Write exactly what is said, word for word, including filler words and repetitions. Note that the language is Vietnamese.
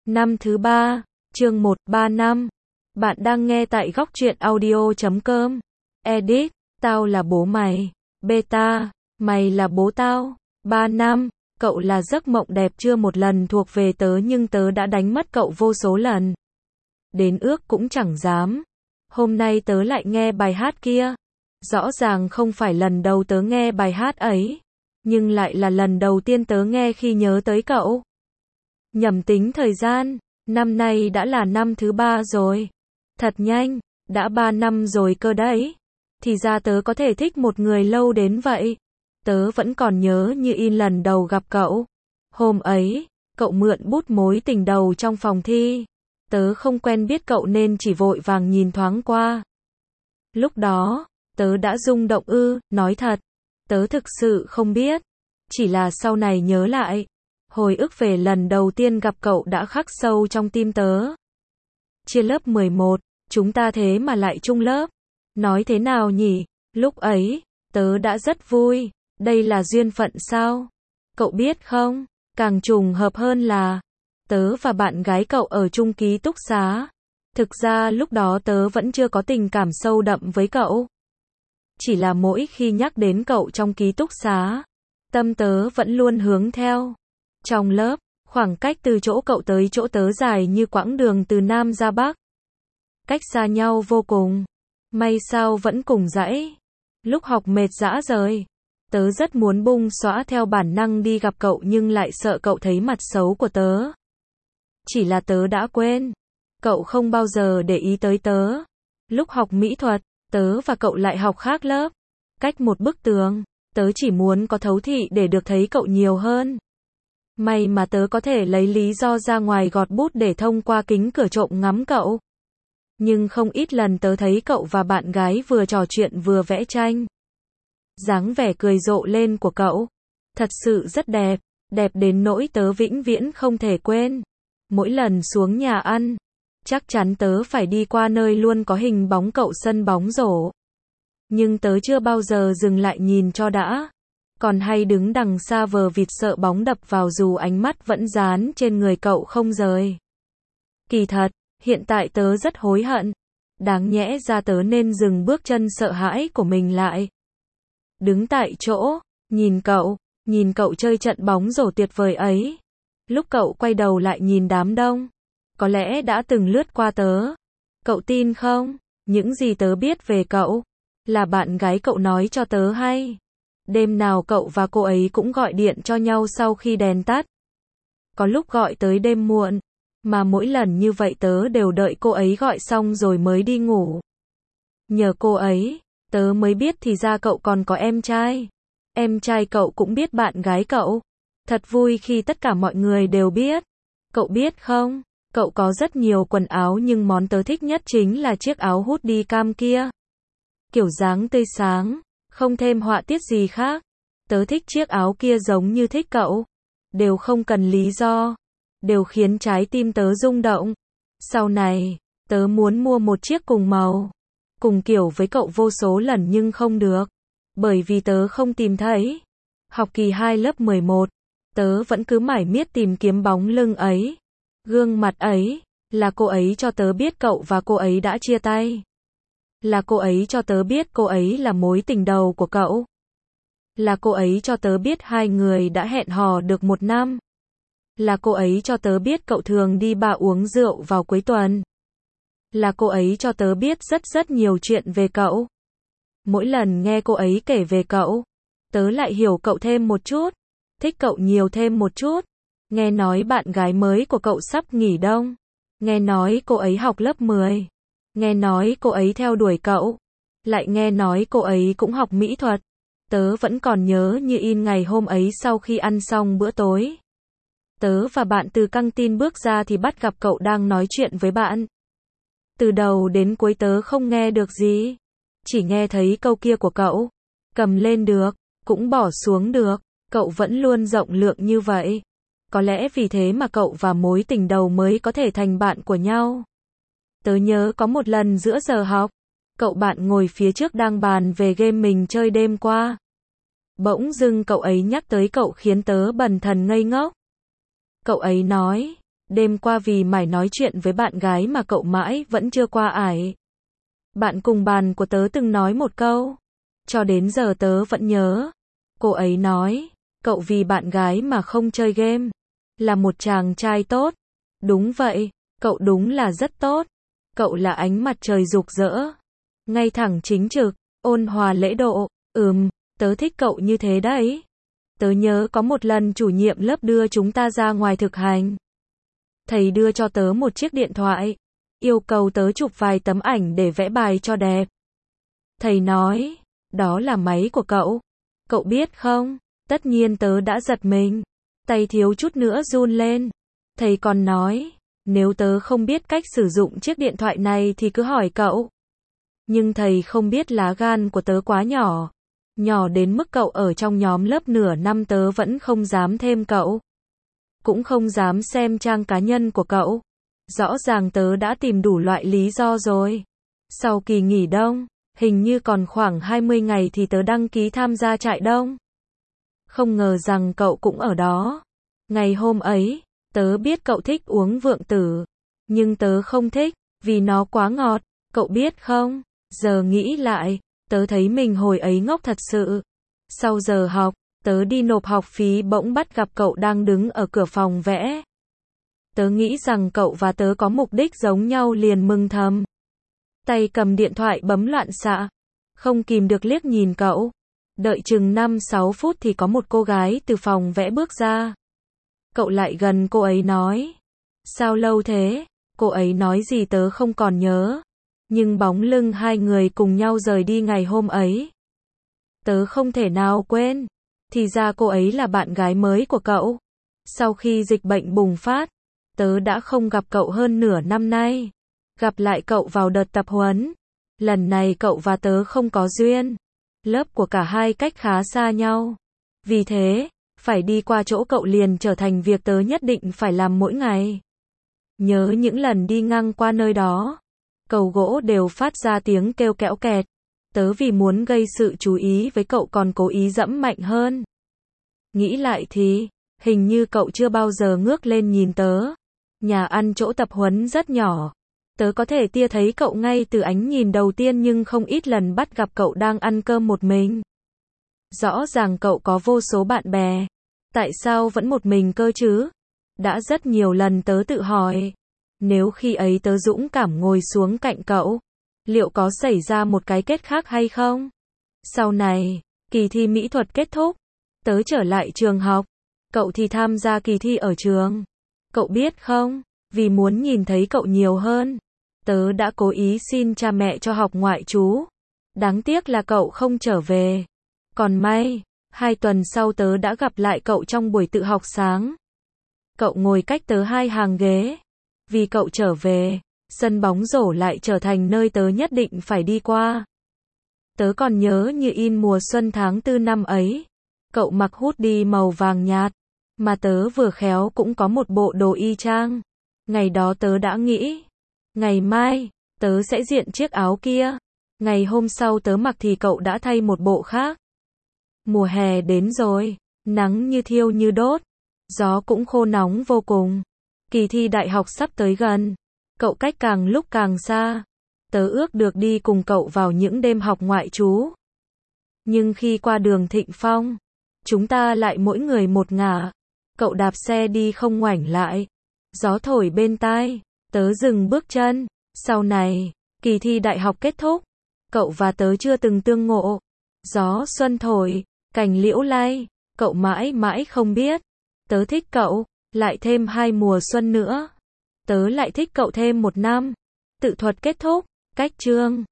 Năm thứ ba, chương một, ba năm. Bạn đang nghe tại góc truyện audio chấm com. Edit, tao là bố mày. Beta, mày là bố tao. Ba năm, cậu là giấc mộng đẹp chưa một lần thuộc về tớ nhưng tớ đã đánh mất cậu vô số lần. Đến ước cũng chẳng dám. Hôm nay tớ lại nghe bài hát kia. Rõ ràng không phải lần đầu tớ nghe bài hát ấy, nhưng lại là lần đầu tiên tớ nghe khi nhớ tới cậu. Nhẩm tính thời gian, năm nay đã là năm thứ ba rồi. Thật nhanh, đã ba năm rồi cơ đấy. Thì ra tớ có thể thích một người lâu đến vậy. Tớ vẫn còn nhớ như in lần đầu gặp cậu. Hôm ấy, cậu mượn bút mối tình đầu trong phòng thi. Tớ không quen biết cậu nên chỉ vội vàng nhìn thoáng qua. Lúc đó, tớ đã rung động ư, nói thật. Tớ thực sự không biết. Chỉ là sau này nhớ lại. Hồi ức về lần đầu tiên gặp cậu đã khắc sâu trong tim tớ. Chia lớp mười một, chúng ta thế mà lại chung lớp. Nói thế nào nhỉ? Lúc ấy, tớ đã rất vui. Đây là duyên phận sao? Cậu biết không? Càng trùng hợp hơn là tớ và bạn gái cậu ở chung ký túc xá. Thực ra lúc đó tớ vẫn chưa có tình cảm sâu đậm với cậu. Chỉ là mỗi khi nhắc đến cậu trong ký túc xá, tâm tớ vẫn luôn hướng theo. Trong lớp, khoảng cách từ chỗ cậu tới chỗ tớ dài như quãng đường từ Nam ra Bắc. Cách xa nhau vô cùng. May sao vẫn cùng dãy. Lúc học mệt rã rời, tớ rất muốn bung xõa theo bản năng đi gặp cậu nhưng lại sợ cậu thấy mặt xấu của tớ. Chỉ là tớ đã quên. Cậu không bao giờ để ý tới tớ. Lúc học mỹ thuật, tớ và cậu lại học khác lớp. Cách một bức tường, tớ chỉ muốn có thấu thị để được thấy cậu nhiều hơn. May mà tớ có thể lấy lý do ra ngoài gọt bút để thông qua kính cửa trộm ngắm cậu. Nhưng không ít lần tớ thấy cậu và bạn gái vừa trò chuyện vừa vẽ tranh. Dáng vẻ cười rộ lên của cậu thật sự rất đẹp, đẹp đến nỗi tớ vĩnh viễn không thể quên. Mỗi lần xuống nhà ăn, chắc chắn tớ phải đi qua nơi luôn có hình bóng cậu sân bóng rổ. Nhưng tớ chưa bao giờ dừng lại nhìn cho đã. Còn hay đứng đằng xa vờ vịt sợ bóng đập vào dù ánh mắt vẫn dán trên người cậu không rời. Kỳ thật, hiện tại tớ rất hối hận. Đáng nhẽ ra tớ nên dừng bước chân sợ hãi của mình lại. Đứng tại chỗ, nhìn cậu, nhìn cậu chơi trận bóng rổ tuyệt vời ấy. Lúc cậu quay đầu lại nhìn đám đông, có lẽ đã từng lướt qua tớ. Cậu tin không? Những gì tớ biết về cậu là bạn gái cậu nói cho tớ hay. Đêm nào cậu và cô ấy cũng gọi điện cho nhau sau khi đèn tắt. Có lúc gọi tới đêm muộn, mà mỗi lần như vậy tớ đều đợi cô ấy gọi xong rồi mới đi ngủ. Nhờ cô ấy, tớ mới biết thì ra cậu còn có em trai. Em trai cậu cũng biết bạn gái cậu. Thật vui khi tất cả mọi người đều biết. Cậu biết không, cậu có rất nhiều quần áo nhưng món tớ thích nhất chính là chiếc áo hoodie cam kia. Kiểu dáng tươi sáng, không thêm họa tiết gì khác. Tớ thích chiếc áo kia giống như thích cậu. Đều không cần lý do. Đều khiến trái tim tớ rung động. Sau này, tớ muốn mua một chiếc cùng màu, cùng kiểu với cậu vô số lần nhưng không được. Bởi vì tớ không tìm thấy. Học kỳ hai lớp mười một, tớ vẫn cứ mải miết tìm kiếm bóng lưng ấy. Gương mặt ấy, là cô ấy cho tớ biết cậu và cô ấy đã chia tay. Là cô ấy cho tớ biết cô ấy là mối tình đầu của cậu. Là cô ấy cho tớ biết hai người đã hẹn hò được một năm. Là cô ấy cho tớ biết cậu thường đi bar uống rượu vào cuối tuần. Là cô ấy cho tớ biết rất rất nhiều chuyện về cậu. Mỗi lần nghe cô ấy kể về cậu, tớ lại hiểu cậu thêm một chút, thích cậu nhiều thêm một chút. Nghe nói bạn gái mới của cậu sắp nghỉ đông. Nghe nói cô ấy học lớp mười. Nghe nói cô ấy theo đuổi cậu. Lại nghe nói cô ấy cũng học mỹ thuật. Tớ vẫn còn nhớ như in ngày hôm ấy sau khi ăn xong bữa tối. Tớ và bạn từ căng tin bước ra thì bắt gặp cậu đang nói chuyện với bạn. Từ đầu đến cuối tớ không nghe được gì. Chỉ nghe thấy câu kia của cậu. Cầm lên được, cũng bỏ xuống được. Cậu vẫn luôn rộng lượng như vậy. Có lẽ vì thế mà cậu và mối tình đầu mới có thể thành bạn của nhau. Tớ nhớ có một lần giữa giờ học, cậu bạn ngồi phía trước đang bàn về game mình chơi đêm qua. Bỗng dưng cậu ấy nhắc tới cậu khiến tớ bần thần ngây ngốc. Cậu ấy nói, Đêm qua vì mải nói chuyện với bạn gái mà cậu mãi vẫn chưa qua ải. Bạn cùng bàn của tớ từng nói một câu. Cho đến giờ tớ vẫn nhớ. Cô ấy nói, cậu vì bạn gái mà không chơi game. Là một chàng trai tốt. Đúng vậy, cậu đúng là rất tốt. Cậu là ánh mặt trời rực rỡ. Ngay thẳng chính trực, ôn hòa lễ độ. Ừm, tớ thích cậu như thế đấy. Tớ nhớ có một lần chủ nhiệm lớp đưa chúng ta ra ngoài thực hành. Thầy đưa cho tớ một chiếc điện thoại. Yêu cầu tớ chụp vài tấm ảnh để vẽ bài cho đẹp. Thầy nói, đó là máy của cậu. Cậu biết không? Tất nhiên tớ đã giật mình. Tay thiếu chút nữa run lên. Thầy còn nói, nếu tớ không biết cách sử dụng chiếc điện thoại này thì cứ hỏi cậu. Nhưng thầy không biết lá gan của tớ quá nhỏ. Nhỏ đến mức cậu ở trong nhóm lớp nửa năm tớ vẫn không dám thêm cậu. Cũng không dám xem trang cá nhân của cậu. Rõ ràng tớ đã tìm đủ loại lý do rồi. Sau kỳ nghỉ đông, hình như còn khoảng hai mươi ngày thì tớ đăng ký tham gia trại đông. Không ngờ rằng cậu cũng ở đó. Ngày hôm ấy, tớ biết cậu thích uống vượng tử. Nhưng tớ không thích, vì nó quá ngọt. Cậu biết không? Giờ nghĩ lại, tớ thấy mình hồi ấy ngốc thật sự. Sau giờ học, tớ đi nộp học phí bỗng bắt gặp cậu đang đứng ở cửa phòng vẽ. Tớ nghĩ rằng cậu và tớ có mục đích giống nhau liền mừng thầm. Tay cầm điện thoại bấm loạn xạ. Không kìm được liếc nhìn cậu. Đợi chừng năm sáu phút thì có một cô gái từ phòng vẽ bước ra. Cậu lại gần cô ấy nói. Sao lâu thế? Cô ấy nói gì tớ không còn nhớ. Nhưng bóng lưng hai người cùng nhau rời đi ngày hôm ấy. Tớ không thể nào quên. Thì ra cô ấy là bạn gái mới của cậu. Sau khi dịch bệnh bùng phát, tớ đã không gặp cậu hơn nửa năm nay. Gặp lại cậu vào đợt tập huấn. Lần này cậu và tớ không có duyên. Lớp của cả hai cách khá xa nhau. Vì thế, phải đi qua chỗ cậu liền trở thành việc tớ nhất định phải làm mỗi ngày. Nhớ những lần đi ngang qua nơi đó. Cầu gỗ đều phát ra tiếng kêu kẽo kẹt. Tớ vì muốn gây sự chú ý với cậu còn cố ý dẫm mạnh hơn. Nghĩ lại thì, hình như cậu chưa bao giờ ngước lên nhìn tớ. Nhà ăn chỗ tập huấn rất nhỏ. Tớ có thể tia thấy cậu ngay từ ánh nhìn đầu tiên nhưng không ít lần bắt gặp cậu đang ăn cơm một mình. Rõ ràng cậu có vô số bạn bè. Tại sao vẫn một mình cơ chứ? Đã rất nhiều lần tớ tự hỏi. Nếu khi ấy tớ dũng cảm ngồi xuống cạnh cậu, liệu có xảy ra một cái kết khác hay không? Sau này, kỳ thi mỹ thuật kết thúc. Tớ trở lại trường học. Cậu thì tham gia kỳ thi ở trường. Cậu biết không? Vì muốn nhìn thấy cậu nhiều hơn, tớ đã cố ý xin cha mẹ cho học ngoại trú. Đáng tiếc là cậu không trở về. Còn may, hai tuần sau tớ đã gặp lại cậu trong buổi tự học sáng. Cậu ngồi cách tớ hai hàng ghế. Vì cậu trở về, sân bóng rổ lại trở thành nơi tớ nhất định phải đi qua. Tớ còn nhớ như in mùa xuân tháng tư năm ấy. Cậu mặc hoodie màu vàng nhạt, mà tớ vừa khéo cũng có một bộ đồ y chang. Ngày đó tớ đã nghĩ, ngày mai, tớ sẽ diện chiếc áo kia. Ngày hôm sau tớ mặc thì cậu đã thay một bộ khác. Mùa hè đến rồi, nắng như thiêu như đốt, gió cũng khô nóng vô cùng. Kỳ thi đại học sắp tới gần, cậu cách càng lúc càng xa. Tớ ước được đi cùng cậu vào những đêm học ngoại trú. Nhưng khi qua đường Thịnh Phong, chúng ta lại mỗi người một ngả. Cậu đạp xe đi không ngoảnh lại. Gió thổi bên tai, tớ dừng bước chân. Sau này, kỳ thi đại học kết thúc, cậu và tớ chưa từng tương ngộ. Gió xuân thổi, cành liễu lay, cậu mãi mãi không biết. Tớ thích cậu, lại thêm hai mùa xuân nữa. Tớ lại thích cậu thêm một năm. Tự thuật kết thúc, cách chương.